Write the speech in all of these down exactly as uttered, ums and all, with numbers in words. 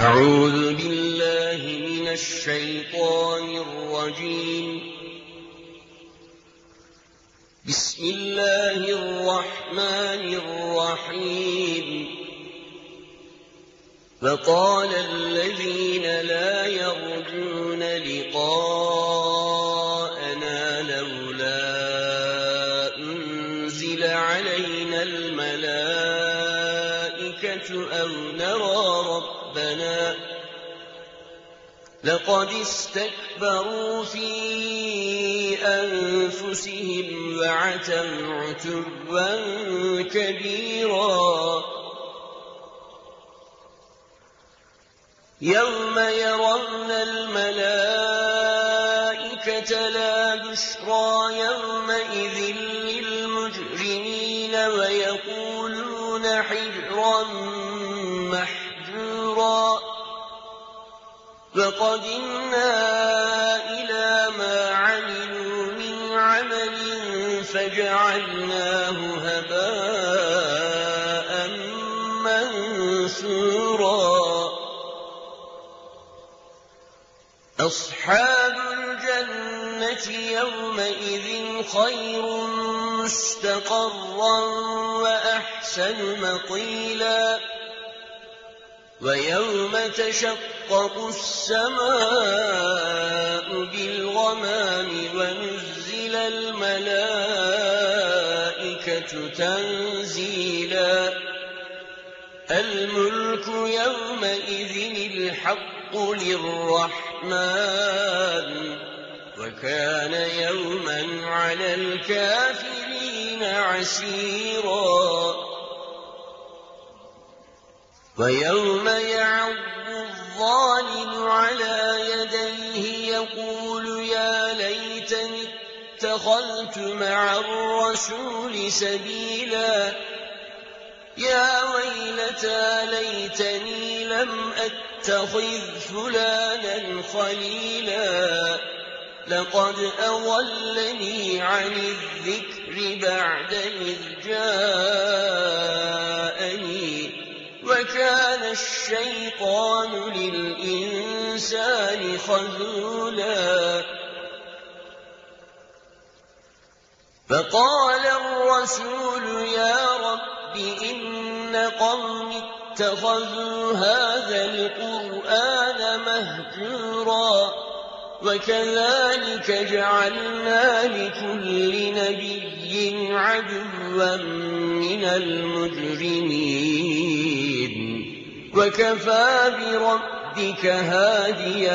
أعوذ بالله من الشيطان الرجيم. بسم الله الرحمن الرحيم. فقال الذين لا يرجون لقاءنا لولا أنزل علينا الملائكة أو نرى ربنا لقد استكبروا في أنفسهم وعتوا عتوا كبيرا. يوم يرون الملائكة لا بشرى يومئذ للمجرمين ويقولون حجرا محجورا. وقدمنا إلى ما عملوا من عمل فجعلناه هباء منثورا. أصحاب الجنة يومئذ خير مستقرا وأحسن مقيلا. ويوم تشقق السماء بالغمام ونزل الملائكة تنزيلا. الملك يومئذ الحق للرحمن وكان يوما على الكافرين عسيرا. ويوم يعض الظالم على يديه يقول يا ليتني اتخذت مع الرسول سبيلا. يا ويلتى ليتني لم أتخذ فلانا خليلا. لقد أضلني عن الذكر بعد إذ جاءني وكان الشيطان للإنسان خذولا. فقال الرسول يا رب إن قومي اتخذوا هذا القرآن مهجورا. وكذلك جعلنا لكل نبي عدوا من المجرمين وكفى بربك هاديا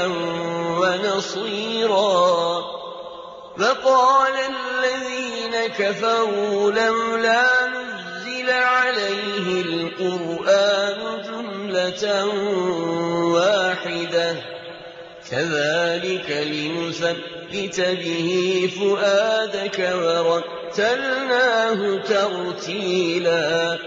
ونصيرا. وقال الذين كفروا لولا نزل عليه القرآن جملة واحدة كذلك لنثبت به فؤادك ورتلناه ترتيلا.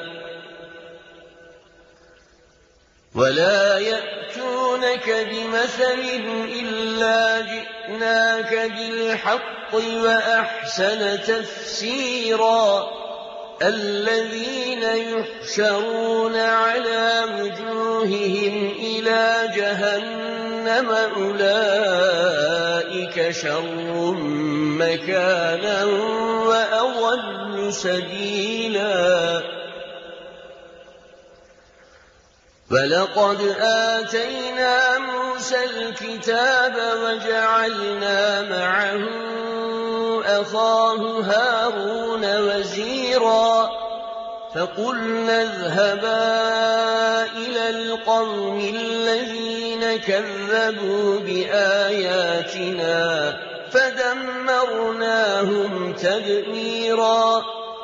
ولا يأتونك بمثل إلا جئناك بالحق وأحسن تفسيرا. الذين يحشرون على وجوههم إلى جهنم أولئك شر مكانا وأضل سبيلا. ولقد آتينا موسى الكتاب وجعلنا معه أخاه هارون وزيرا. فقلنا اذهبا إلى القوم الذين كذبوا بآياتنا فدمرناهم تدميرا.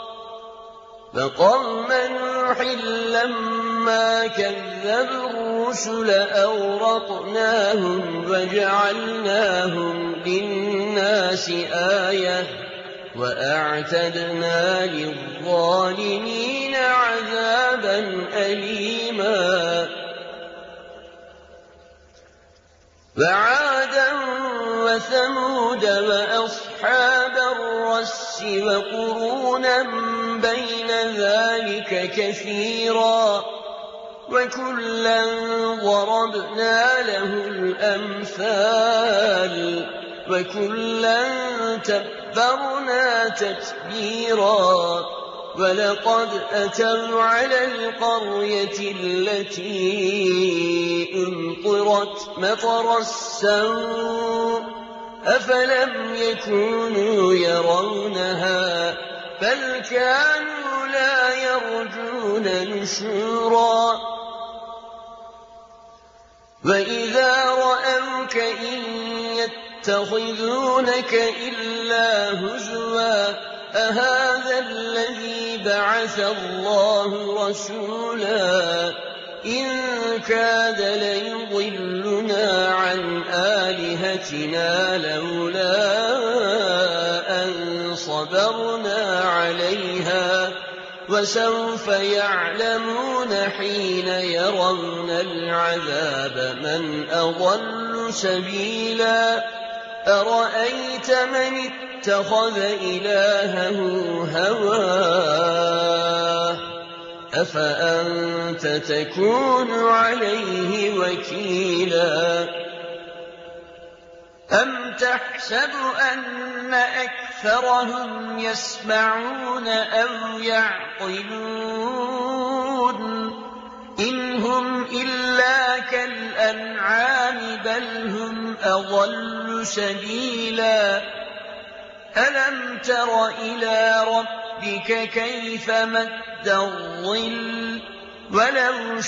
فقوم نوح لما كذبوا الرسل أورقناهم وجعلناهم للناس آية وأعتدنا للظالمين عذابا أليما. وعادا وثمود وأصحاب الرس وقرونا بين ذلك كثيرا. وكلا ضربنا له الأمثال وكلا تبرنا تتبيرا ولقد أتوا على القرية التي أمطرت مطر السوء أفلم يكونوا يرونها بل كانوا لا يرجون نشورا وإذا رأوك إن يتخذونك إلا هزوا أهذا الذي بعث الله رسولا إن كاد ليضلنا عن آلهتنا لولا أن صبرنا عليها وسوف يعلمون حين يرون العذاب من أضل سبيلا أرأيت من اتخذ إلهه هواه أفأنت تكون عليه وكيلا أم تحسب أن أكثرهم يسمعون أو يعقلون إن هم إلا كالأنعام بل هم أضل سبيلا ألم تر إلى ربك كيف مد الظل ولو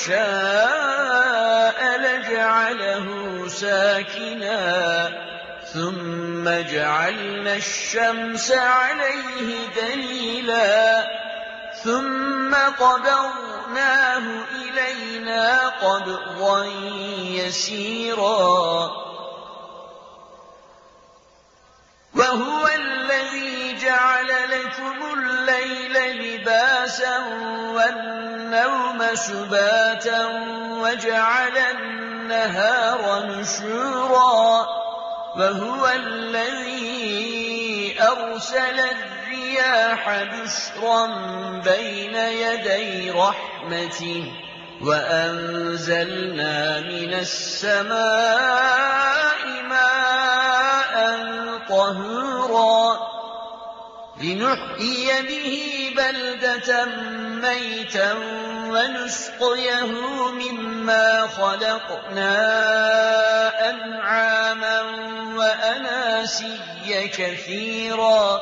شاء لجعله ساكنا ثم جعلنا الشمس عليه دليلا ثم قبضناه إلينا قبضا يسيرا وهو الذي جعل لكم الليل لباسا والنوم سباتا وجعل النهار نشورا وهو الذي أرسل الرياح بشرا بين يدي رحمته وأنزلنا من السماء ماء طهورا لنحيي به بلدة ميتا ونسقيه مما خلقنا أنعاما وأناسيا كثيرا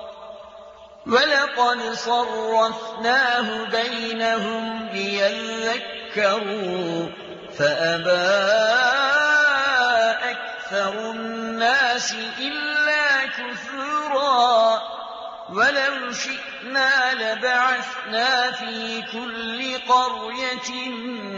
ولقد صرفناه بينهم ليذكروا فأبى أكثر الناس إلا كفورا ولو شئنا لبعثنا في كل قرية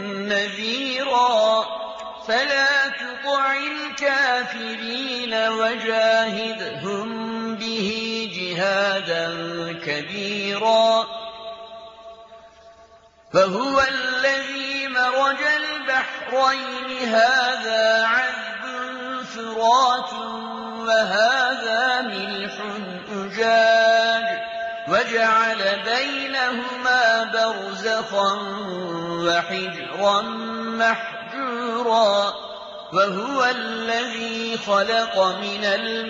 نذيرا فلا تطع الكافرين وجاهدهم به جهادا كبيرا فهو الذي مرج البحرين هذا عذب فرات وهذا ملح أجاج وجعل بينهما برزخا وحجرا محجورا وهو الذي خلق من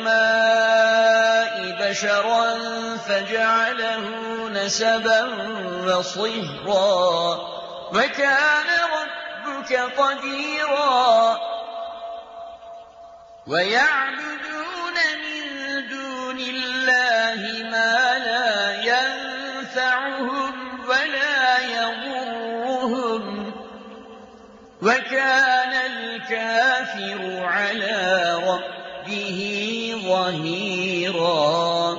الماء بشرا فجعله نسبا وصهرا وكان ربك قديرا ويعبدون من دون الله ما لا ينفعهم ولا يضرهم وكان الكافر على ربه ظهيرا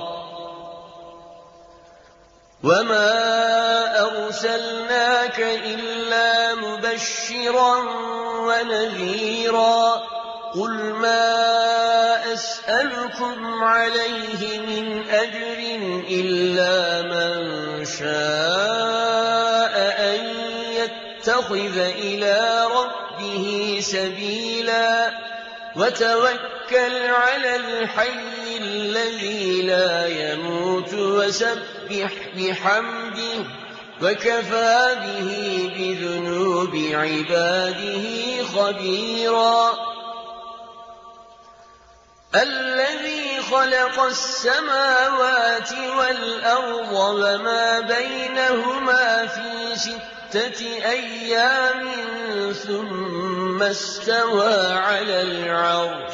وما أرسلناك إلا مبشرا ونذيرا قل ما أسألكم عليه من أجر إلا من شاء أن يتخذ إلى ربه سبيلا وتوكل على الحي الذي لا يموت وسبح بحمده وكفى به بذنوب عباده خبيرا الذي خلق السماوات والأرض وما بينهما في ستة أيام ثم استوى على العرش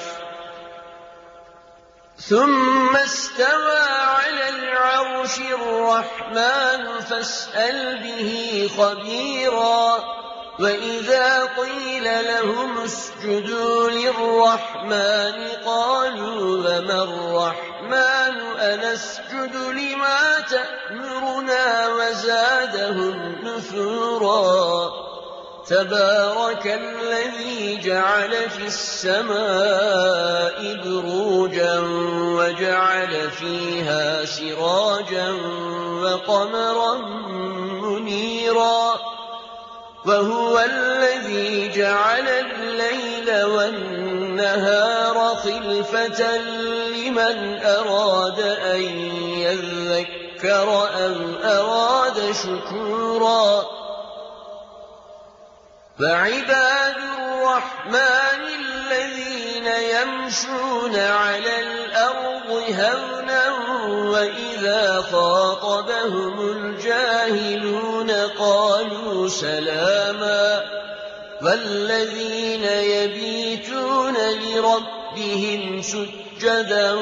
ثم استوى على العرش الرحمن فاسأل به خبيرا وإذا قيل لهم اسجدوا للرحمن قالوا وما الرحمن أنسجد لما تأمرنا وزادهم نفورا تبارك الذي جعل في السماء بروجا وجعل فيها سراجا وقمرا منيرا وهو الذي جعل الليل والنهار خلفة لمن أراد أن يذكر أو أراد شكورا فعباد الرحمن الذين يمشون على الأرض هونا وإذا خاطبهم الجاهلون قالوا سلاما والذين يبيتون لربهم سجدا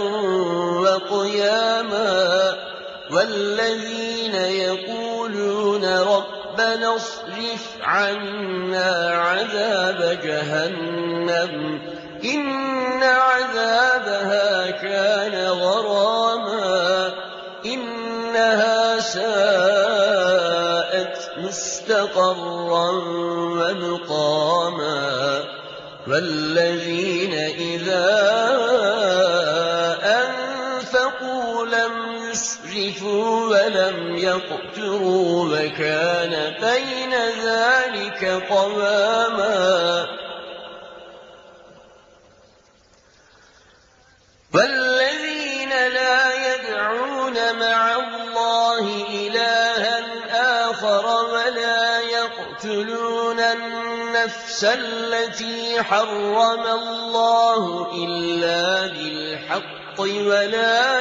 وقياما والذين يقولون ربنا اصرف عنا عذاب جهنم إن عذابها كان غراما إنها ساءت مستقرا ومقاما والذين إذا أنفقوا لم يسرفوا ولم يقتروا وكان بين ذلك قواما والذين لا يدعون مع الله إلها آخر ولا يقتلون النفس التي حرم الله إلا بالحق ولا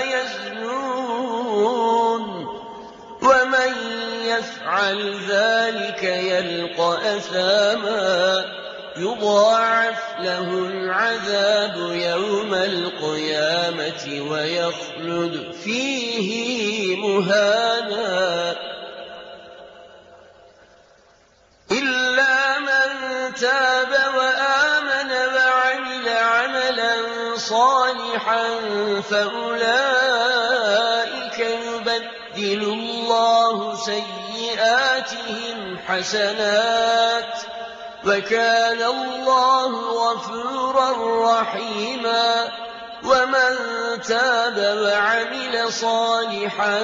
يزنون ومن يفعل ذلك يلقى أثاما يضاعف له العذاب يوم القيامة ويخلد فيه مهانا إلا من تاب وآمن وعمل عملا صالحا فأولئك يبدل الله سيئاتهم حسنات وكان الله غفورا رحيما ومن تاب وعمل صالحا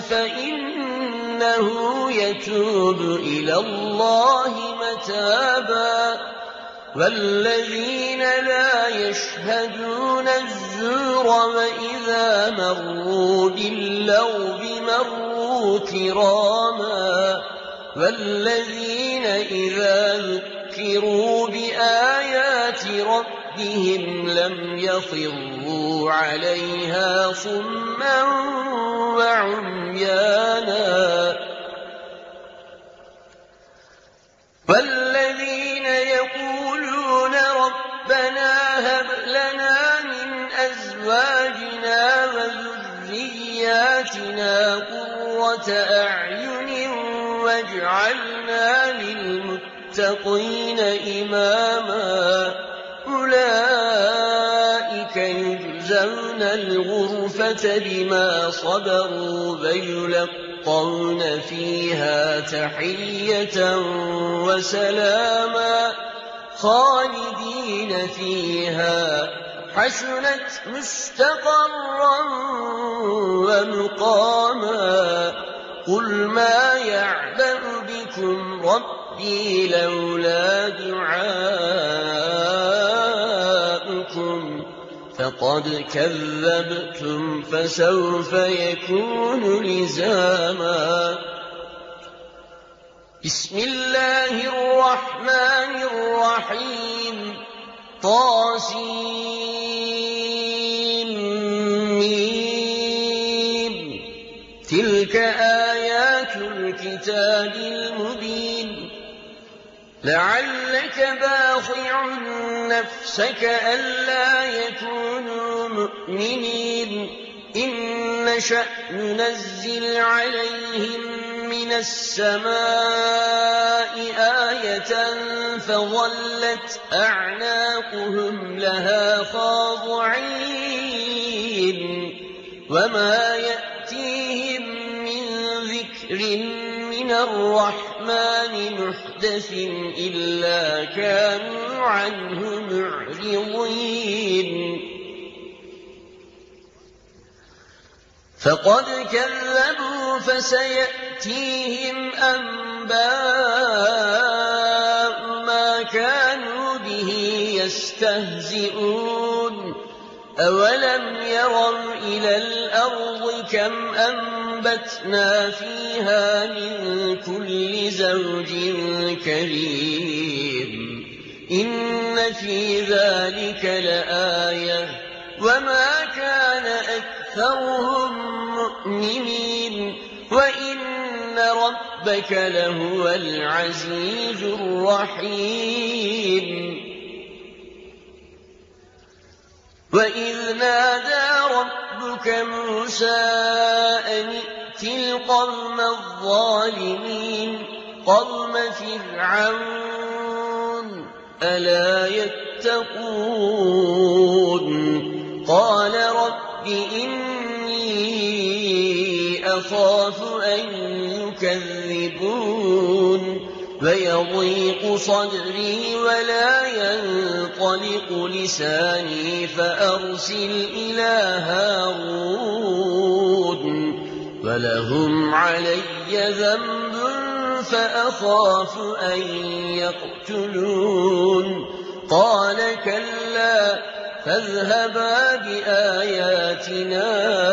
فإنه يتوب إلى الله متابا والذين لا يشهدون الزور وإذا مروا باللغو مروا كراما والذين إذا ذكروا بآيات ربهم لم يخروا عليها صما وعميانا والذين يقولون ربنا هب لنا من أزواجنا وذرياتنا قرة أعين واجعلنا للمتقين إماما أولئك يجزون الغرفة بما صبروا ويلقون فيها تحية وسلاما خالدين فيها حسنت مستقرا ومقاما قل ما يعبأ بكم ربي لولا دعاؤكم فقد كذبتم فسوف يكون لزاما بسم الله الرحمن الرحيم طاسيم تلك آيات الكتاب المبين لعلك باخع نفسك ألا يكونوا مؤمنين إن نشأ ننزل عليهم من السماء آية فظلت أعناقهم لها خاضعين وما يأتيهم من ذكر من الرحمن محدث إلا كانوا عنه معرضين فقد كذبوا فسيأتيهم أنباء ما كانوا به يستهزئون أولم يروا إلى الأرض كم أنبتنا فيها من كل زوج كريم إن في ذلك لآية وما كان أكثرهم مؤمنين وإن ربك لهو العزيز الرحيم وإذ نادى ربك موسى أن ائت القوم الظالمين قوم فرعون ألا يتقون قال رب إني أخاف أن يكذبون ويضيق صدري ولا ينطلق لساني فأرسل إلى هارون ولهم علي ذنب فأخاف أن يقتلون قال كلا فاذهبا بآياتنا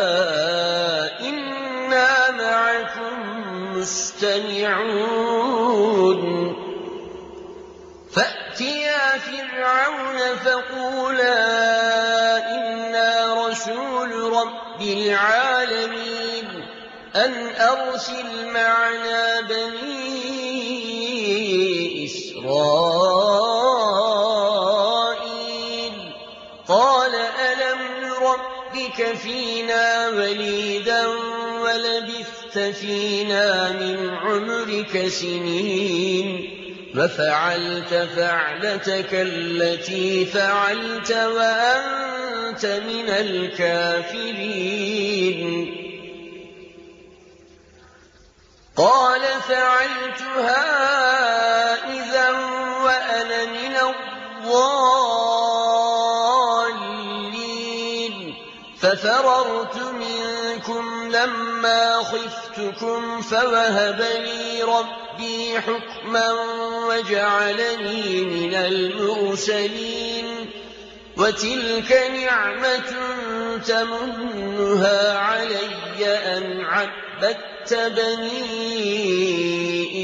إنا معكم مستمعون فأتيا فرعون فقولا إنا رسول رب العالمين أن أرسل معنا بني إسرائيل قال ألم نربك فينا وليدا ولبثت فينا من عمرك سنين وفعلت فعلتك التي فعلت وأنت من الكافرين قال فعلتها إذا وأنا من الضالين ففررت منكم لما خفتكم فوهب لي ربي حكما وجعلني من المرسلين وتلك نعمة تمنها علي أن عبدت بني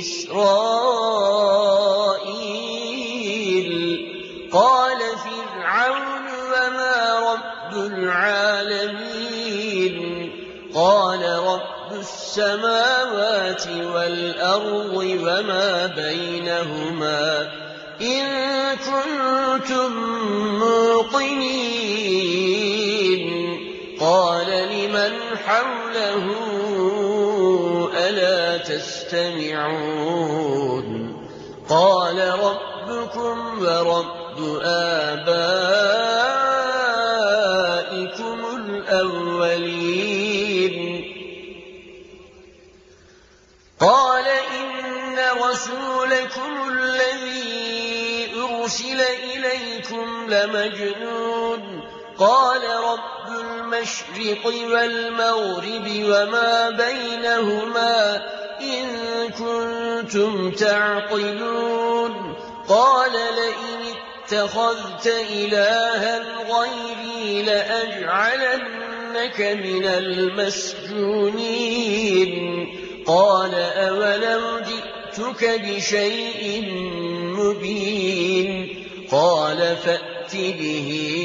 إسرائيل قال فرعون وما رب العالمين قال رب السماوات والأرض وما بينهما إن كنتم موقنين قال لمن حوله ألا تستمعون قال ربكم ورب آبائكم الأولين قال إن رسولكم الذي أرسل إليكم لمجنون قال رب المشرق والمغرب وما بينهما إن كنتم تعقلون قال لئن اتخذت إلها غيري لأجعلنك من المسجونين قال أولو جئتك جِئْتُكَ بِشَيْءٍ مُّبِينٍ قَالَ فَأْتِ بِهِ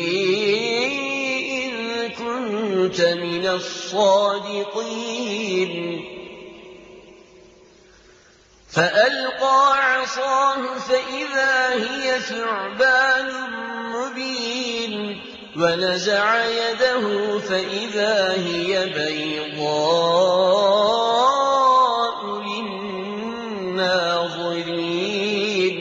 إِن كُنتَ مِنَ الصَّادِقِينَ فَأَلْقَىٰ عَصَاهُ فَإِذَا هِيَ ثُعْبَانٌ مُّبِينٌ وَنَزَعَ يَدَهُ فَإِذَا هِيَ بَيْضَاءُ لِلنَّاظِرِينَ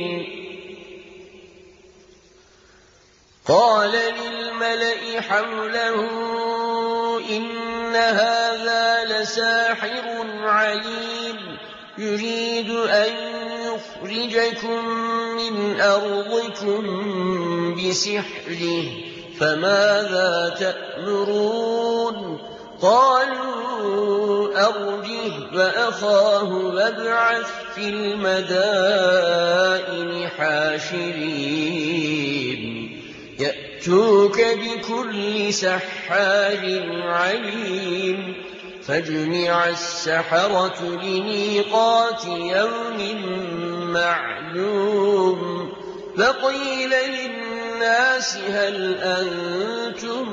قَالَ لِلْمَلَإِ حَوْلَهُ إِنَّ هَٰذَا لَسَاحِرٌ عَلِيمٌ يُرِيدُ أَن يُخْرِجَكُم مِّنْ أَرْضِكُم بِسِحْرِهِ فَمَاذَا تَأْمُرُونَ قَالُوا أَرْجِهْ وَأَخَاهُ وَابْعَثْ فِي الْمَدَائِنِ حَاشِرِينَ يَأْتُوكَ بِكُلِّ سَحَّارٍ عَلِيمٍ فَجُمِعَ السَّحَرَةُ لِمِيقَاتِ يَوْمٍ مَّعْلُومٍ وَقِيلَ لِلنَّاسِ هَلْ أَنتُم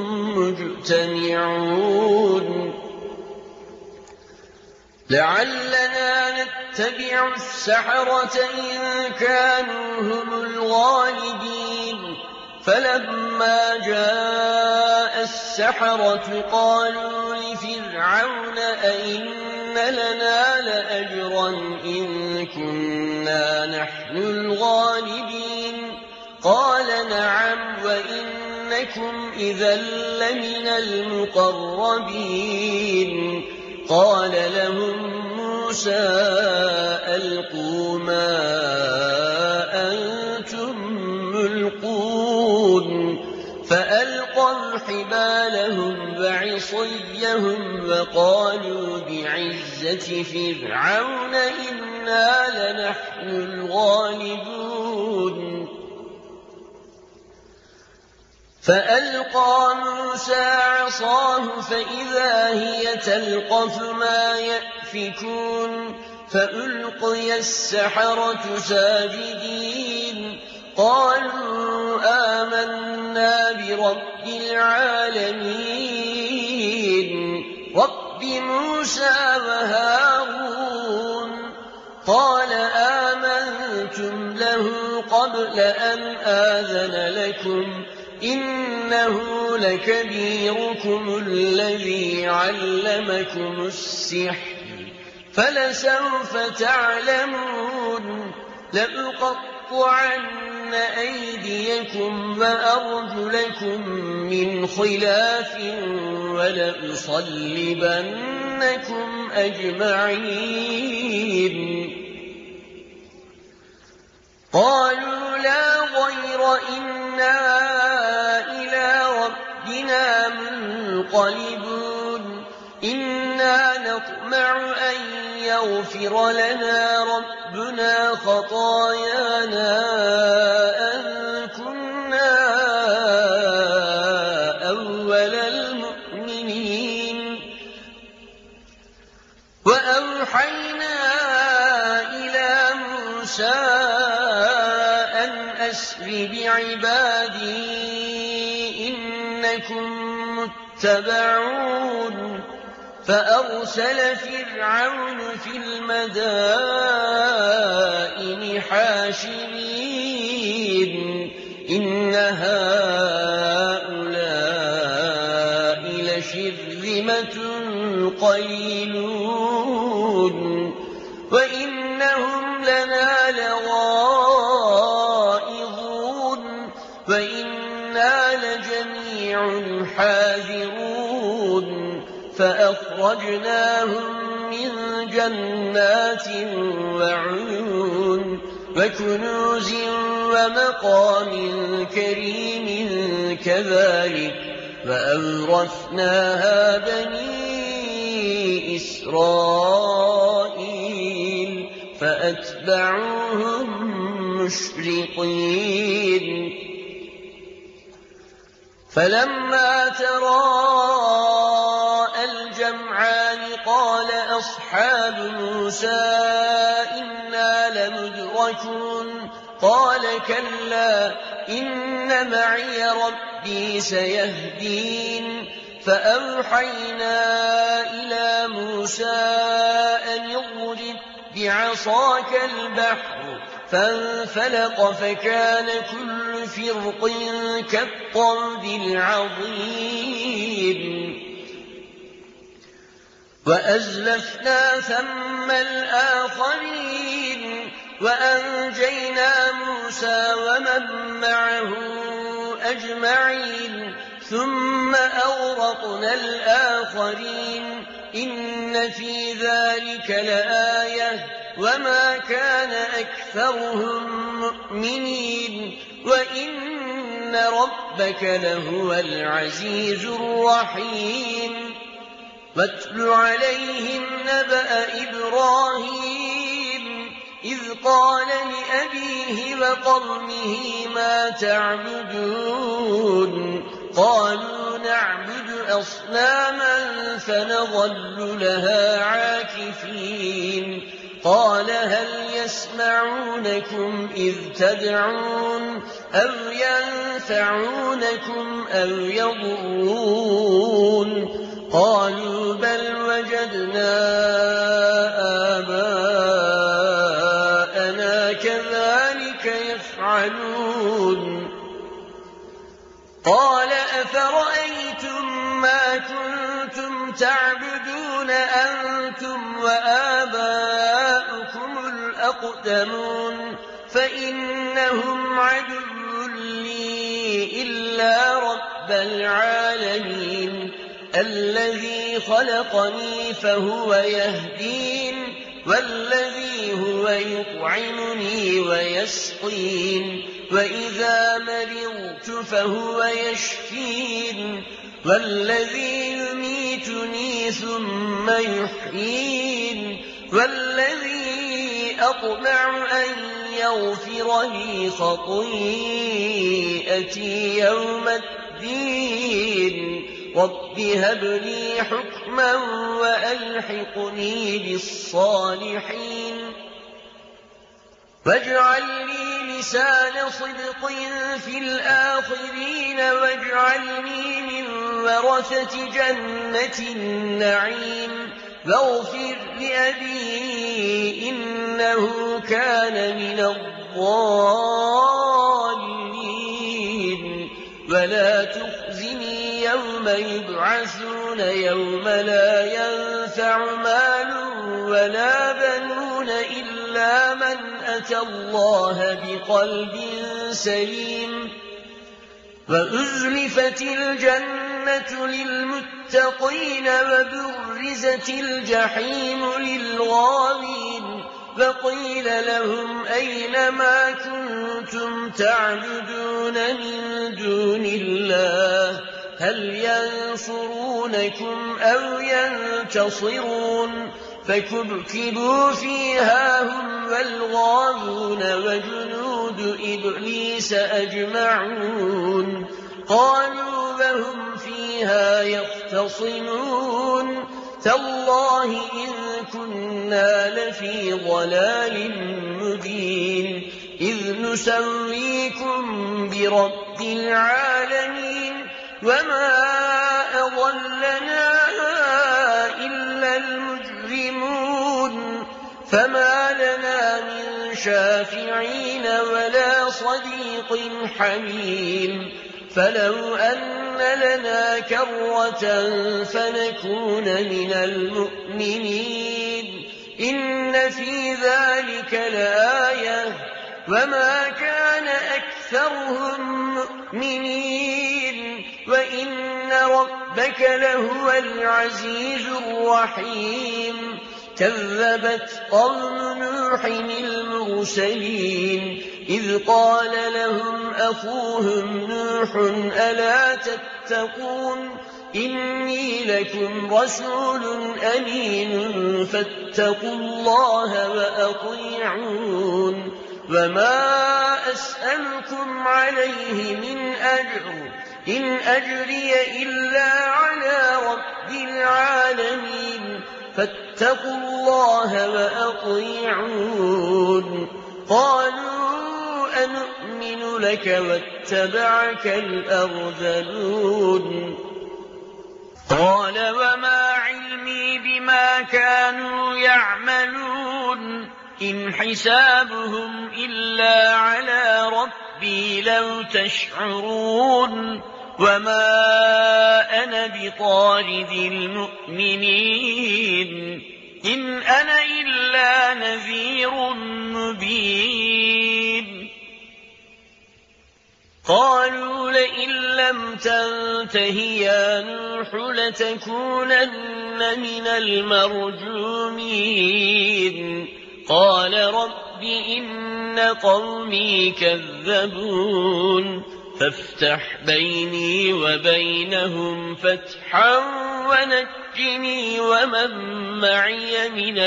مُّجْتَمِعُونَ لَعَلَّنَا نَتَّبِعُ السَّحَرَةَ إِن كَانُوا هُمُ الْغَالِبِينَ فَلَمَّا جَاءَ السَّحَرَةُ قَالُوا لِفِرْعَوْنَ أَئِنَّ لَنَا لَأَجْرًا إِن كُنَّا نَحْنُ الْغَالِبِينَ قَالَ نَعَمْ وَإِنَّكُمْ إِذًا لَّمِنَ الْمُقَرَّبِينَ قَالَ لَهُم مُّوسَىٰ أَلْقُوا مَا أَنتُم مُّلْقُونَ فَأَلْقَوْا حِبَالَهُمْ وَعِصِيَّهُمْ وَقَالُوا بِعِزَّةِ فِرْعَوْنَ إِنَّا لَنَحْنُ الْغَالِبُونَ فَأَلْقَىٰ مُوسَىٰ عَصَاهُ فَإِذَا هِيَ تَلْقَفُ مَا يَأْفِكُونَ فَأُلْقِيَ السَّحَرَةُ سَاجِدِينَ قَالُوا آمَنَّا بِرَبِّ الْعَالَمِينَ رَبِّ مُوسَىٰ وَهَارُونَ قَالَ آمَنتُمْ لَهُ قَبْلَ أَنْ آذَنَ لَكُمْ إِنَّهُ لَكَبِيرُكُمُ الَّذِي عَلَّمَكُمُ السِّحْرَ فَلَسَوْفَ تَعْلَمُونَ لَأُقَطِّعَنَّ أَيْدِيَكُمْ وَأَرْجُلَكُم مِّنْ خِلَافٍ وَلَأُصَلِّبَنَّكُمْ أَجْمَعِينَ قَالُوا لَا ضَيْرَ إِنَّا إِلَىٰ رَبِّنَا مُنقَلِبُونَ إِنَّا نَطْمَعُ أَن يَغْفِرَ لَنَا رَبُّنَا خَطَايَانَا أَن كُنَّا أَوَّلَ الْمُؤْمِنِينَ وَأَوْحَيْنَا إِلَىٰ مُوسَىٰ أَنْ أَسْرِ بِعِبَادِي إِنَّكُم مُّتَّبَعُونَ فَأَرْسَلَ فِرْعَوْنُ فِي الْمَدَائِنِ حَاشِرِينَ إِنَّ هَٰؤُلَاءِ لَشِرْذِمَةٌ قَلِيلُونَ وَإِنَّهُمْ لَنَا لَغَائِظُونَ وَإِنَّا لَجَمِيعٌ حَاذِرُونَ فَأَخْرَجْنَاهُم مِّن جَنَّاتٍ وَعُيُونٍ وَكُنُوزٍ وَمَقَامٍ كَرِيمٍ كَذَٰلِكَ وَأَوْرَثْنَاهَا بَنِي إِسْرَائِيلَ فَأَتْبَعُوهُم مُّشْرِقِينَ فَلَمَّا تَرَاءَى الْجَمْعَانِ قَالَ أَصْحَابُ مُوسَىٰ إِنَّا تشركون قال كلا إن معي ربي سيهدين فأوحينا إلى موسى أن اضرب بعصاك البحر فانفلق فكان كل فرق كالطود العظيم وأزلفنا ثم الآخرين وأنجينا موسى ومن معه أجمعين ثم أغرقنا الآخرين إن في ذلك لآية وما كان أكثرهم مؤمنين وإن ربك لهو العزيز الرحيم واتل عليهم نبأ إبراهيم إذ قال لأبيه وقومه ما تعبدون قالوا نعبد أصناما فنظل لها عاكفين قال هل يسمعونكم إذ تدعون أو ينفعونكم أو يضرون قالوا بل وجدنا آباءنا كذلك يفعلون قال أفرأيتم ما كنتم تعبدون أنتم وآباؤكم الأقدمون فإنهم عدو لي إلا رب العالمين الذي خلقني فهو يهدين والذي هو يطعمني ويسقين وإذا مرضت فهو يشفين والذي يميتني ثم يحيين والذي أطمع أن يغفر لي خطيئتي يوم الدين رب هب لي حكما وألحقني بالصالحين واجعل لي لسان صدق في الآخرين واجعلني من ورثة جنة النعيم واغفر لأبي إنه كان من الضالين ولا تخزني يوم يبعثون يوم لا ينفع مال ولا بنون إلا من أتى الله بقلب سليم وأزلفت الجنة للمتقين وبرزت الجحيم للغاوين وقيل لهم أين ما كنتم تعبدون من دون الله هل ينصرونكم أو ينتصرون فكبكبوا فيها هم والغاوون وجنود إبليس أجمعون قالوا وهم فيها يختصمون تالله إن كنا لفي ضلال مبين إذ نسويكم برب العالمين وما أضلنا إلا المجرمون فما لنا من شافعين ولا صديق حميم فلو أن لنا كرة فنكون من المؤمنين إن في ذلك لآية وما كان أكثرهم مؤمنين وإن ربك لهو العزيز الرحيم كذبت قوم نوح المرسلين إذ قال لهم أخوهم نوح ألا تتقون إني لكم رسول أمين فاتقوا الله وأطيعون وما أسألكم عليه من أجر إن أجري إلا على رب العالمين فاتقوا الله وأطيعون قالوا أنؤمن لك واتبعك الأرذلون قال وما علمي بما كانوا يعملون إن حسابهم إلا على ربي لو تشعرون وما أنا بطارد المؤمنين إن أنا إلا نذير مبين قالوا لئن لم تنته يا نوح لتكونن من المرجومين قال رب إن قومي كذبون فافتح بيني وبينهم فتحا ونجني ومن معي من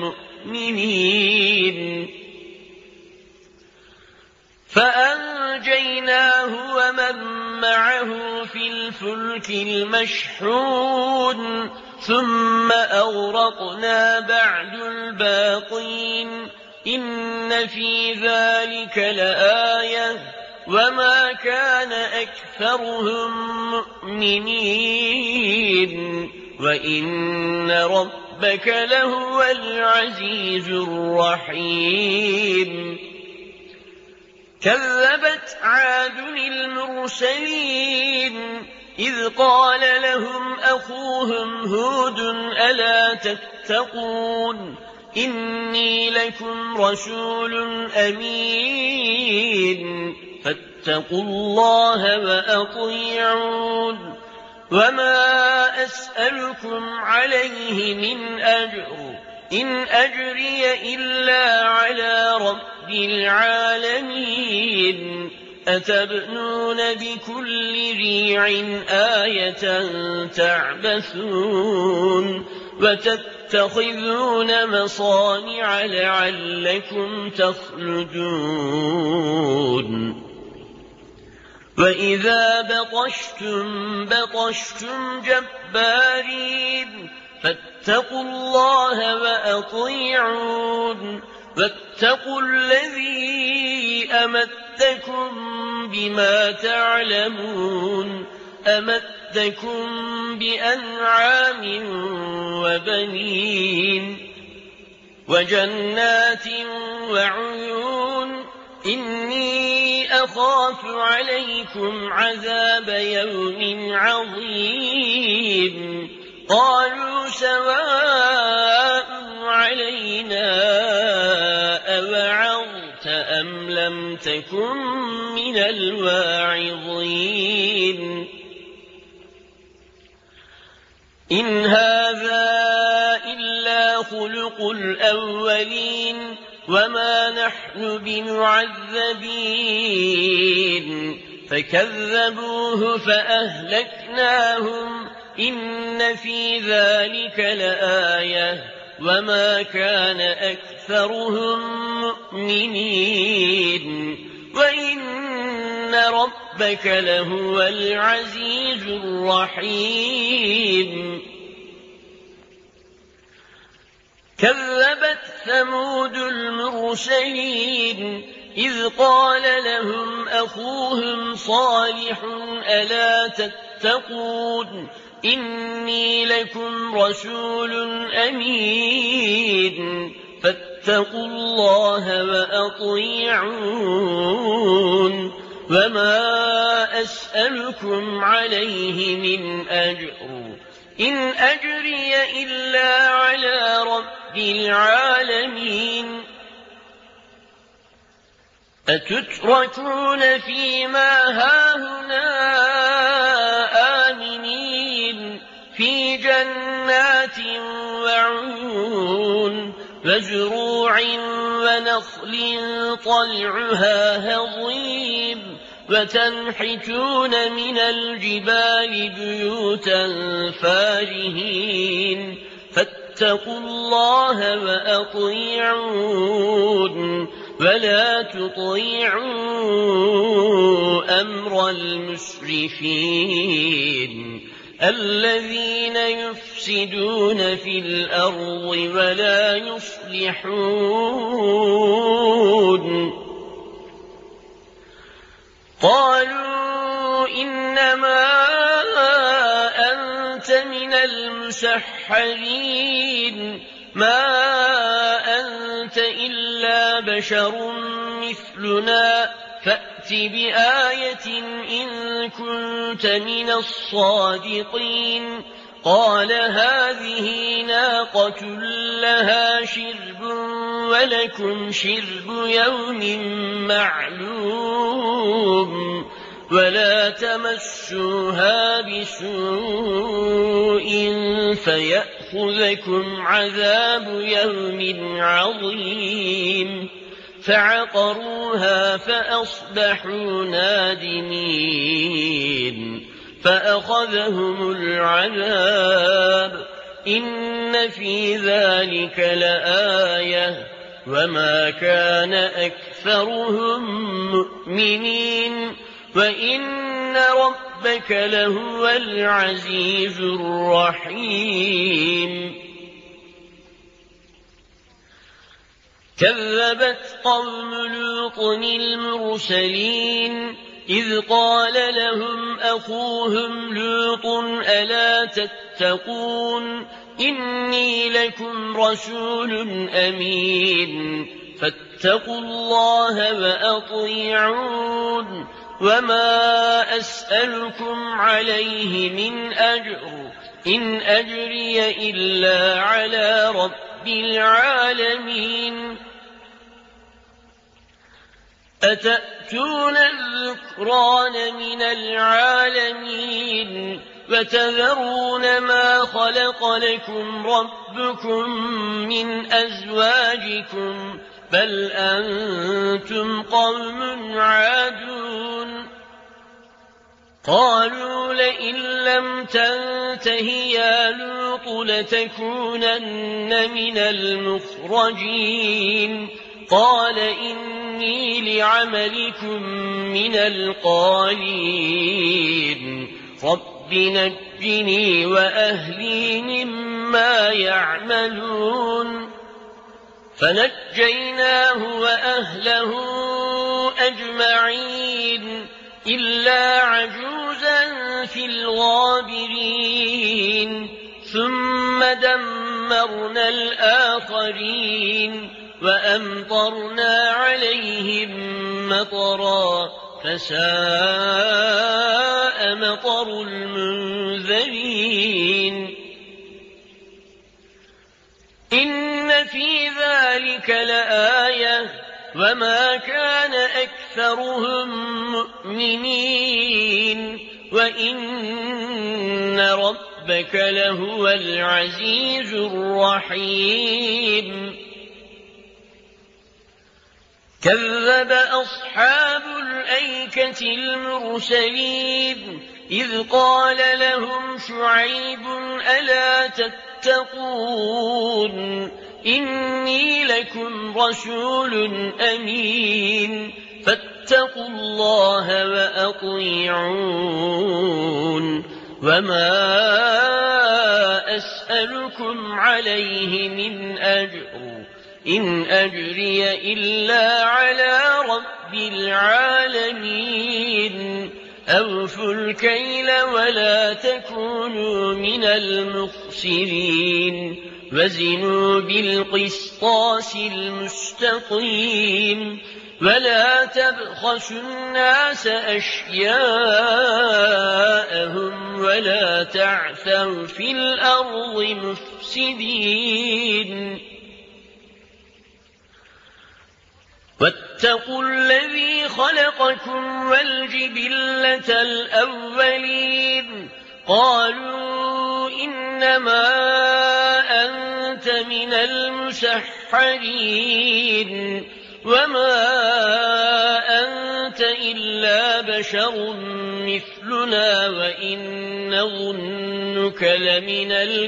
المؤمنين فأنجيناه ومن معه في الفلك المشحون ثم أغرقنا بعد الباقين إن في ذلك لآية وما كان أكثرهم مؤمنين وإن ربك لهو العزيز الرحيم كذبت عاد المرسلين إذ قال لهم أخوهم هود ألا تتقون إني لكم رسول أمين فاتقوا الله وأطيعون وما أسألكم عليه من أجر إن أجري إلا على رب العالمين أتبنون بكل ريع آية تعبثون وتتخذون مصانع لعلكم تخلدون وإذا بطشتم بطشتم جبارين فاتقوا الله وأطيعون واتقوا الذي أمدكم بما تعلمون أمدكم بأنعام وبنين وجنات وعيون إني أخاف عليكم عذاب يوم عظيم قالوا سواء علينا أوعظت أم لم تكن من الواعظين إن هذا إلا خلق الأولين وما نحن بمعذبين فكذبوه فأهلكناهم إن في ذلك لآية وما كان أكثرهم مؤمنين وإن ربك لهو العزيز الرحيم كذبت ثمود المرسلين إذ قال لهم أخوهم صالح ألا تتقون إني لكم رسول أمين فاتقوا الله وأطيعون وما أسألكم عليه من أجر إن أجري إلا على رب العالمين أتتركون فيما هاهنا آمنين في جنات وعيون وزروع ونخل طلعها هضيم وتنحتون من الجبال بيوتا فارهين فاتقوا الله وأطيعون ولا تطيعوا أمر المسرفين الذين يفسدون في الأرض ولا يصلحون قالوا إنما أنت من المسحرين ما أنت إلا بشر مثلنا فأت بآية إن كنت من الصادقين قال هذه ناقة لها شرب ولكم شرب يوم معلوم ولا تمسوها بسوء فيأخذكم عذاب يوم عظيم فعقروها فأصبحوا نادمين فأخذهم العذاب إن في ذلك لآية وما كان أكثرهم مؤمنين وإن ربك لهو العزيز الرحيم كذبت قوم لوط المرسلين إذ قال لهم أخوهم لوط ألا تتقون إني لكم رسول أمين فاتقوا الله وأطيعون وما أسألكم عليه من أجر إن أجري إلا على رب العالمين أتأتون الذكران من العالمين وتذرون ما خلق لكم ربكم من أزواجكم بل أنتم قوم عادون قالوا لئن لم تنته يا لوط لتكونن من المخرجين قال إني لعملكم من القالين رب نجني وأهلي مما يعملون فنجيناه وأهله أجمعين إلا عجوزا في الغابرين ثم دمرنا الآخرين وأمطرنا عليهم مطرا فساء مطر المنذرين إن في ذلك لآية وما كان أكثرهم مؤمنين وإن ربك لهو العزيز الرحيم كذب أصحاب الأيكة المرسلين إذ قال لهم شعيب ألا تتقون إني لكم رسول أمين فاتقوا الله وأطيعون وما أسألكم عليه من أجر إن أجري إلا على رب العالمين أوفوا الكيل ولا تكونوا من المخسرين وزنوا بالقسطاس المستقيم ولا تبخسوا الناس أشياءهم ولا تعثوا في الأرض مفسدين واتقوا الذي خلقكم والجبلة الأولين قالوا إنما أنت من المسحرين وما أنت إلا بشر مثلنا وإن نظنك لمن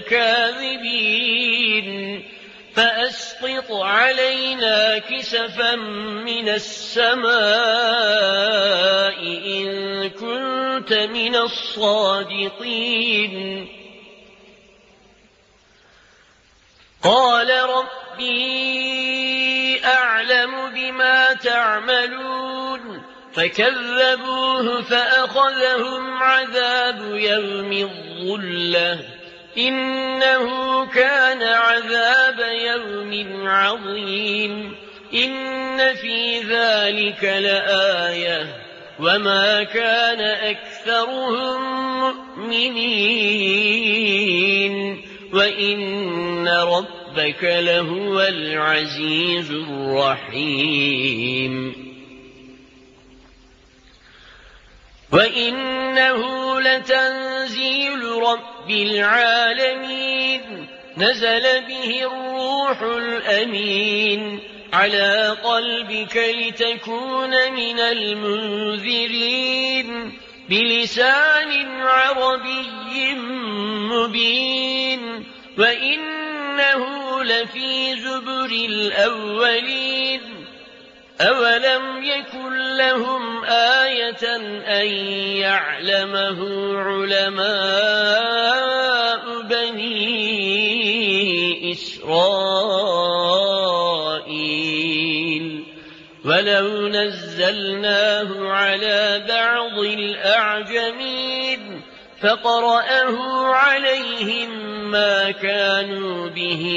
الكاذبين فأسقط علينا كسفا من السماء إن كنت كنت من الصادقين قال ربي أعلم بما تعملون فكذبوه فأخذهم عذاب يوم الظلة إنه كان عذاب يوم عظيم إن في ذلك لآية وما كان أكثرهم مؤمنين وإن ربك لهو العزيز الرحيم وإنه لتنزيل رب العالمين نزل به الروح الأمين على قلبك لتكون من المنذرين بلسان عربي مبين وإنه لفي زبر الأولين أولم يكن لهم آية أن يعلمه علماء بني إسرائيل ولو نزلناه على بعض الأعجمين فقرأه عليهم ما كانوا به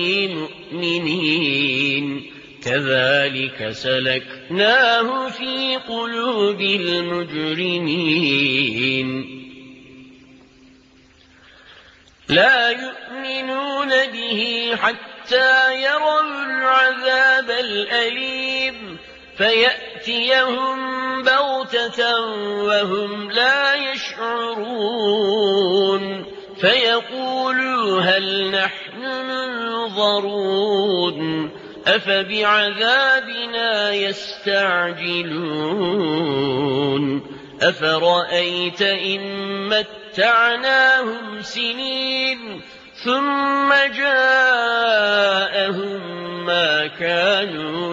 مؤمنين كذلك سلكناه في قلوب المجرمين لا يؤمنون به حتى يروا العذاب الأليم فيأتيهم بغتة وهم لا يشعرون فيقولوا هل نحن منظرون أفبعذابنا يستعجلون أفرأيت إن متعناهم سنين ثم جاءهم ما كانوا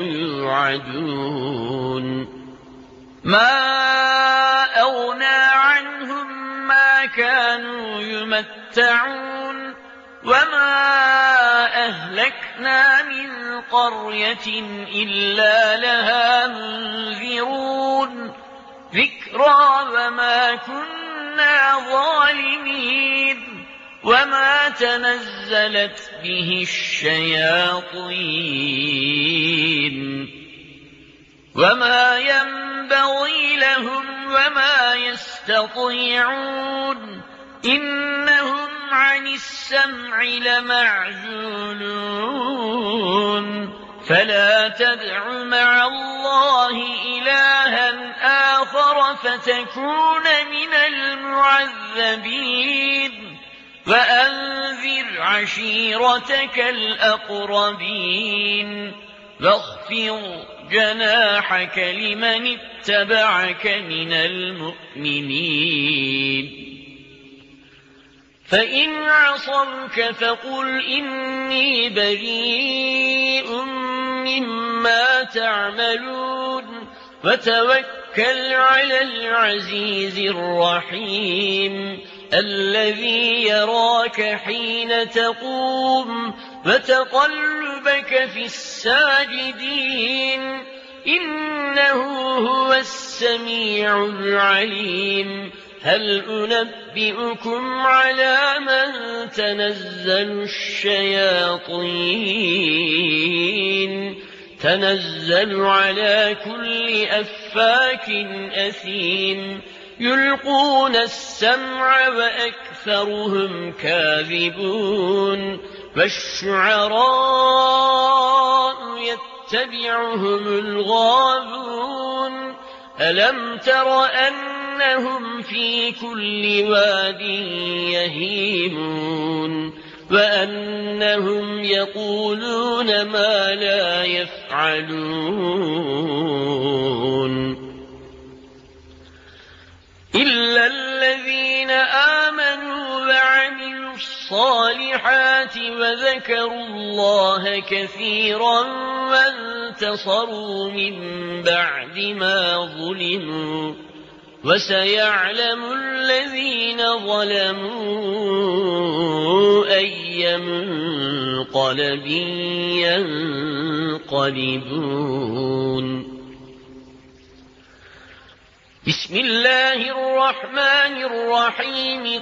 يوعدون ما أغنى عنهم ما كانوا يمتعون وما أهلكنا من قرية إلا لها منذرون ذكرى وما كنا ظالمين وما تنزلت به الشياطين وما ينبغي لهم وما يستطيعون إنهم عن السمع لمعزولون فلا تدع مع الله إلها آخر فتكون من المعذبين وأنذر عشيرتك الأقربين واخفض جناحك لمن اتبعك من المؤمنين فإن عصوك فقل إني بريء مما تعملون وتوكل على العزيز الرحيم الذي يراك حين تقوم وتقلبك في الساجدين إنه هو السميع العليم هل أنبئكم على من تنزل الشياطين تنزل على كل أفاك أثيم يلقون السمع وأكثرهم كاذبون والشعراء يتبعهم الغاوون ألم تر أنهم في كل واد يهيمون وأنهم يقولون ما لا يفعلون إلا الذين آمنوا وعملوا الصالحات وذكروا الله كثيرا وانتصروا من بعد ما ظلموا وسيعلم الذين ظلموا أي منقلب ينقلبون. بسم الله الرحمن الرحيم.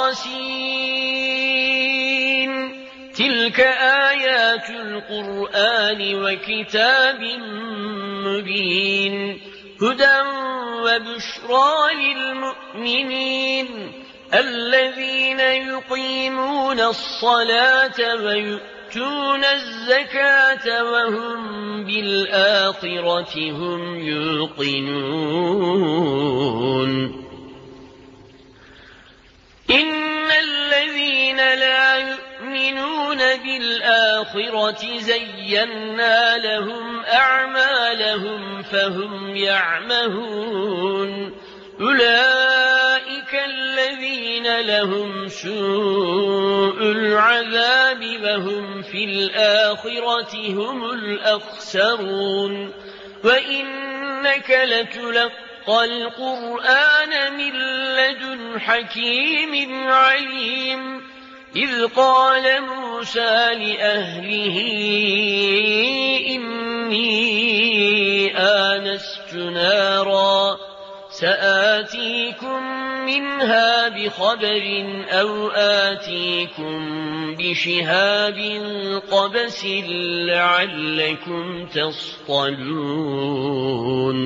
طاسين. تلك آيات القرآن وكتاب مبين هدى وبشرى للمؤمنين الذين يقيمون الصلاة ويؤتون الزكاة وهم بالآخرة هم يوقنون. إن الذين لا يؤمنون بالآخرة زينا لهم أعمالهم فهم يعمهون. أولئك الذين لهم سوء العذاب وهم في الآخرة هم الأخسرون. وإنك لتلقى القرآن من لدن حكيم عليم. إذ قال موسى لأهله إني آنست نارا سآتيكم منها بخبر أو آتيكم بشهاب قبس لعلكم تصطلون.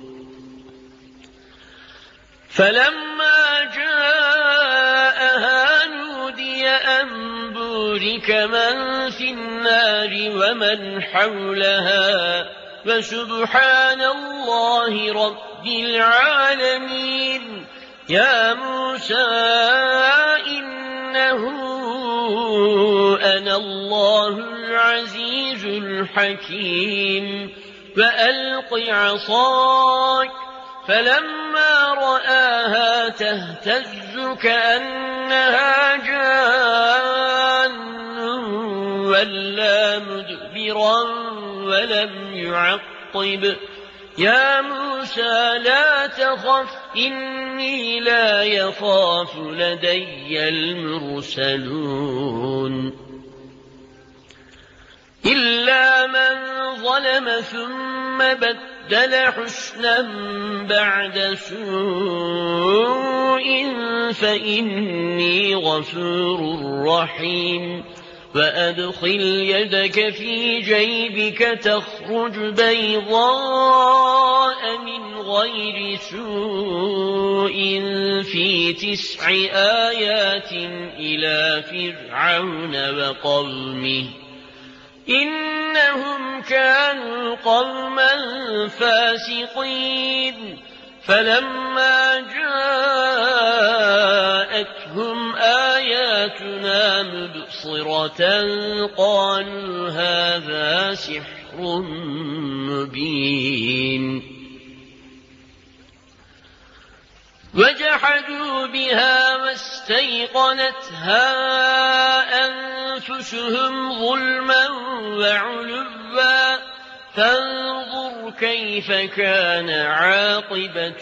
فلما جاءها نودي أن بورك من في النار ومن حولها فسبحان الله رب العالمين. يا موسى إنه أنا الله العزيز الحكيم. فألق عصاك. فلما رآها تهتز كأنها جان ولا مدبرا ولم يعقب. يا موسى لا تخف إني لا يخاف لدي المرسلون. إلا من ظلم ثم بدل حسنا بعد سوء فإني غفور رحيم. وأدخل يدك في جيبك تخرج بيضاء من غير سوء في تسع آيات إلى فرعون وقومه إنهم كانوا قوما فاسقين. فلما جاءتهم آياتنا مبصرة قالوا هذا سحر مبين. وجحدوا بها واستيقنتها أنفسهم ظلما وعلوا فانظر كيف كان عاقبة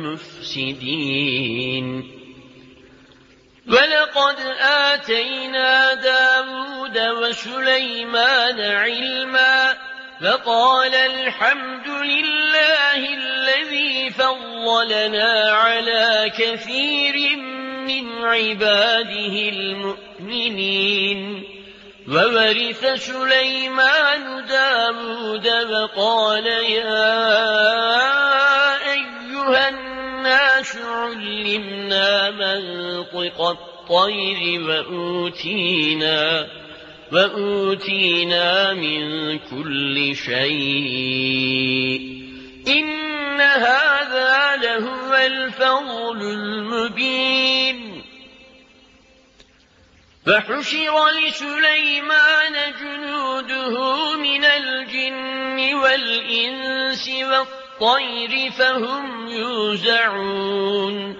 المفسدين. ولقد آتينا داود وسليمان علما فقال الحمد لله الذي فضلنا على كثير من عباده المؤمنين. وورث سليمان داود وقال يا أيها الناس علمنا منطق الطير وأوتينا, وأوتينا من كل شيء إن هذا لهو الفضل المبين. فحشر لسليمان جنوده من الجن والإنس والطير فهم يوزعون.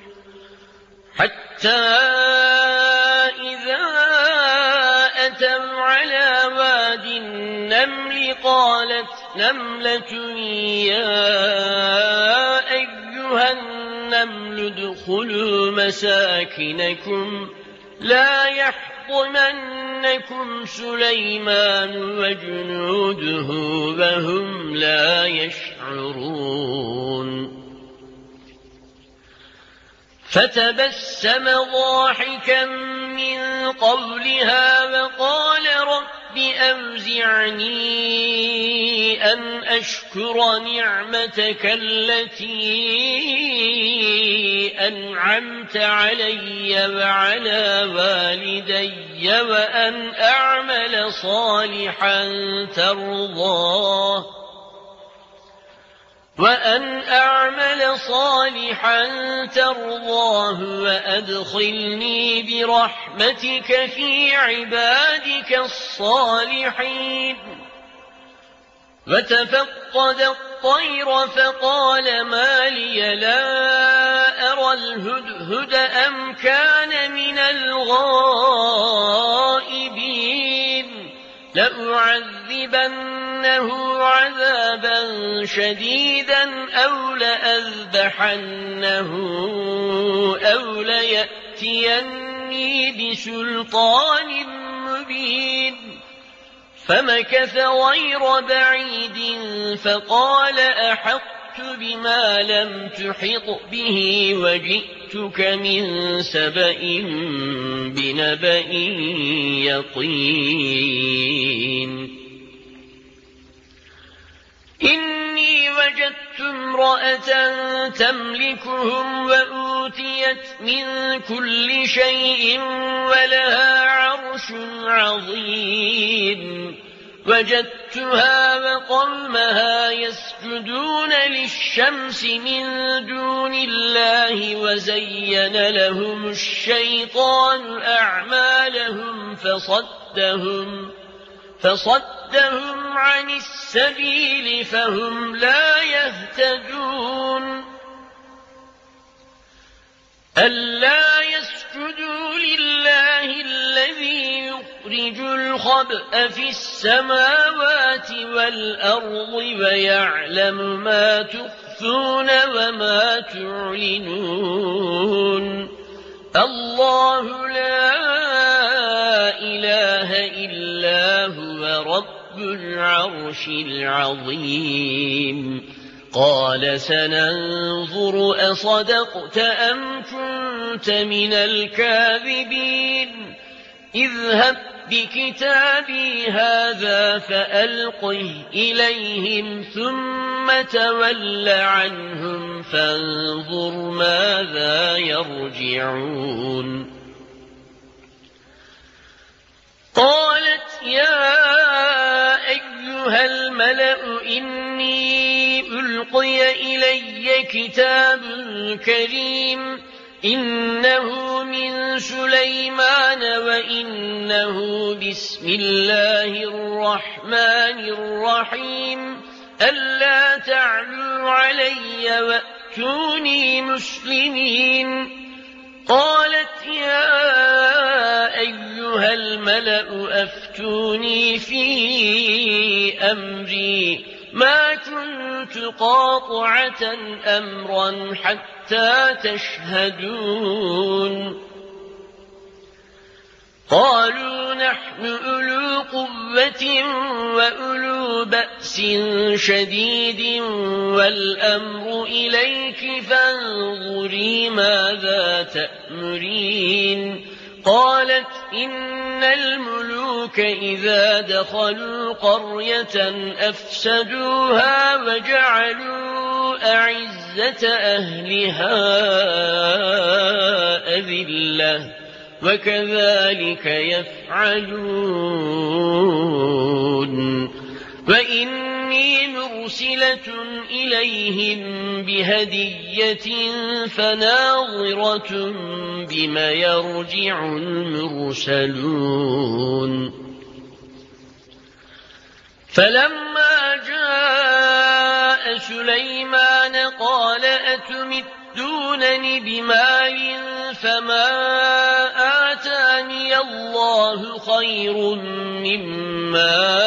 حتى إذا أتوا على واد النمل قالت نملة يا أيها النمل ادخلوا مساكنكم لا يحطمنكم سليمان وجنوده وهم لا يشعرون فتبسم ضاحكا من قولها وقال رب أوزعني أن أشكر نعمتك التي أنعمت علي وعلى والدي وأن أعمل صالحا ترضاه وأن أعمل صالحا ترضاه وأدخلني برحمتك في عبادك الصالحين وتفقد الطير فقال ما لي لا أرى الهدهد أم كان من الغائبين لأعذبنه عذابا شديدا أو لأذبحنه أو ليأتيني بسلطان مبين فمكث غير بعيد فقال أحطت بما لم تحط به وجئتك من سبأ بنبأ يقين إني وجدت امرأة تملكهم وأوتيت من كل شيء ولها عرش عظيم وجدتها وقومها يسجدون للشمس من دون الله وزين لهم الشيطان أعمالهم فصدهم فصدهم عن السبيل فهم لا يهتدون ألا يسجدوا لله الذي يخرج الخبأ في السماوات والأرض ويعلم ما تخفون وما تعلنون الله لا إله إلا هو رب العرش العظيم قال سننظر أصدقت أم كنت من الكاذبين اذهب بكتابي هذا فألقه إليهم ثم تول عنهم فانظر ماذا يرجعون قالت يا أيها الملأ إني ألقي إلي كتاب كريم إنه من سليمان وإنه بسم الله الرحمن الرحيم ألا تعلوا علي وأتوني مسلمين قالت يا أيها الملأ أفتوني في أمري ما كنت قاطعة أمرا حتى تشهدون قالوا نحن أولو قوة وأولو بأس شديد والأمر إليك فانظري ماذا تأمرين قالت إن الملوك إذا دخلوا قرية أفسدوها وجعلوا أعزة أهلها أذلة وكذلك يفعلون وإني مرسلة إليهم بهدية فناظرة بما يرجع المرسلون فلما جاء سليمان قال أتمدونني بمال فما آتاني الله خير مما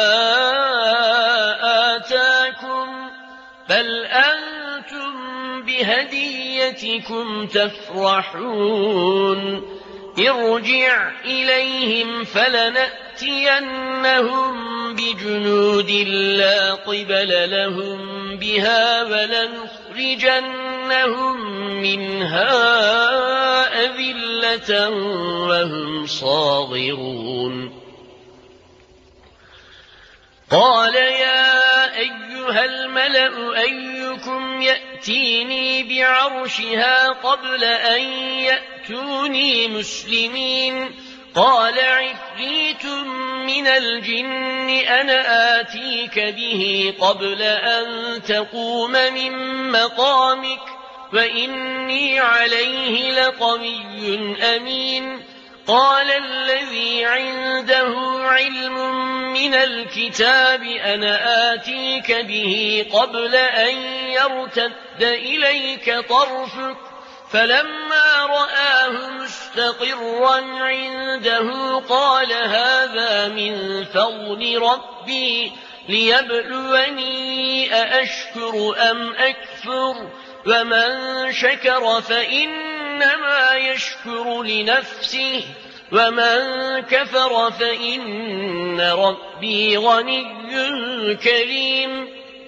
آتاكم بل أنتم بهديتكم بزينتكم تفرحون ارجع إليهم فلنأتينهم بجنود لا قبل لهم بها ولنخرجنهم منها أذلة وهم صاغرون قال يا أيها الملأ أيكم يأتيني بعرشها قبل أن يأتوني مسلمين قال عفريت من الجن أنا آتيك به قبل أن تقوم من مقامك وإني عليه لقوي أمين قال الذي عنده علم من الكتاب أنا آتيك به قبل أن يرتد إليك طرفك فلما رآه مستقرا عنده قال هذا من فضل ربي ليبلوني أأشكر أم أكفر ومن شكر فإنما يشكر لنفسه ومن كفر فإن ربي غني كريم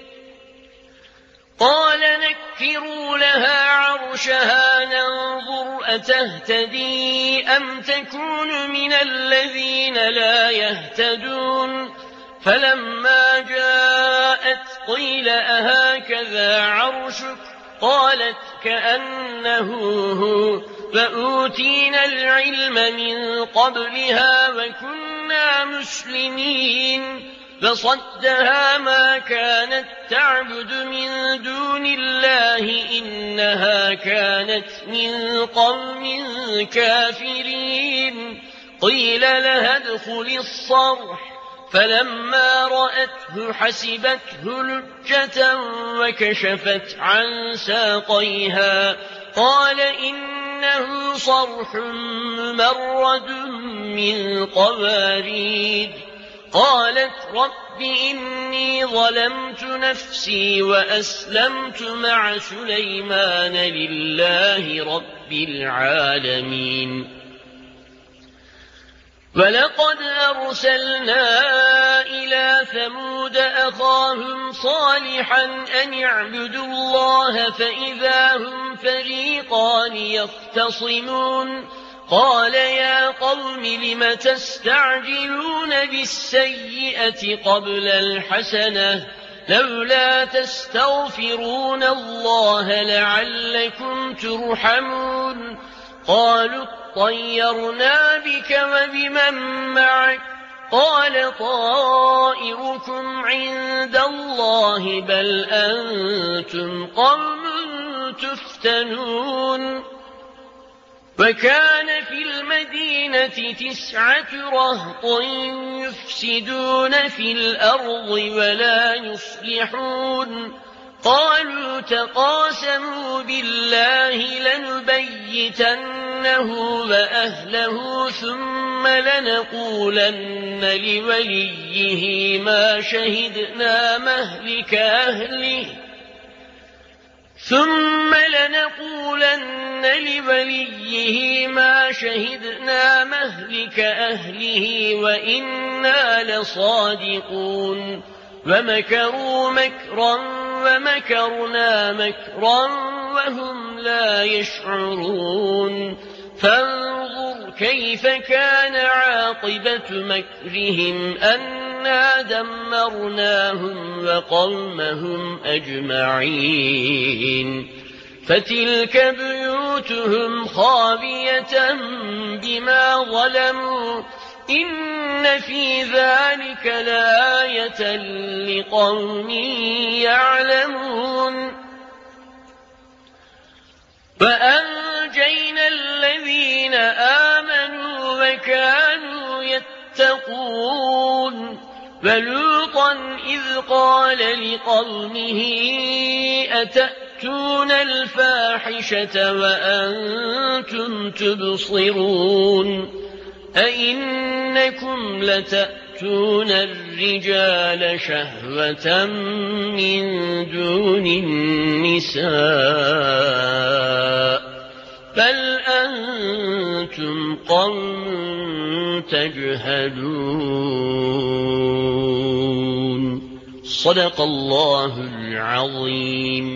قال نكروا لها عرشها ننظر أتهتدي أم تكون من الذين لا يهتدون فلما جاءت قيل أهكذا عرشك قالت كأنه هو فأوتينا العلم من قبلها وكنا مسلمين فصدها ما كانت تعبد من دون الله إنها كانت من قوم كافرين قيل لها ادخل الصرح فلما رأته حسبته لجة وكشفت عن ساقيها قال إنه صرح ممرد من قوارير قالت رب إني ظلمت نفسي وأسلمت مع سليمان لله رب العالمين ولقد أرسلنا إلى ثمود أخاهم صالحا أن اعبدوا الله فإذا هم فريقان يختصمون قال يا قوم لم تستعجلون بالسيئة قبل الحسنة لولا تستغفرون الله لعلكم ترحمون قالوا طيرنا بك وبمن معك قال طائركم عند الله بل أنتم قوم تفتنون وكان في المدينة تسعة رهط يفسدون في الأرض ولا يصلحون قالوا تقاسموا بالله لنبيتنه وأهله ثم لنقولن لوليه ما شهدنا مهلك أهله ثم لنقولن لوليه ما شهدنا مهلك أهله وإنا لصادقون ومكروا مكرا ومكرنا مكرا وهم لا يشعرون فانظر كيف كان عاقبة مكرهم أنا دمرناهم وقومهم أجمعين فتلك بيوتهم خاوية بما ظلموا إن في ذلك لآية لقوم يعلمون وأنجينا الذين آمنوا وكانوا يتقون ولوطا إذ قال لقومه أتأتون الفاحشة وأنتم تبصرون أئنكم لتأتون الرجال شهوة من دون النساء بل أنتم قوم تجهلون. صدق الله العظيم.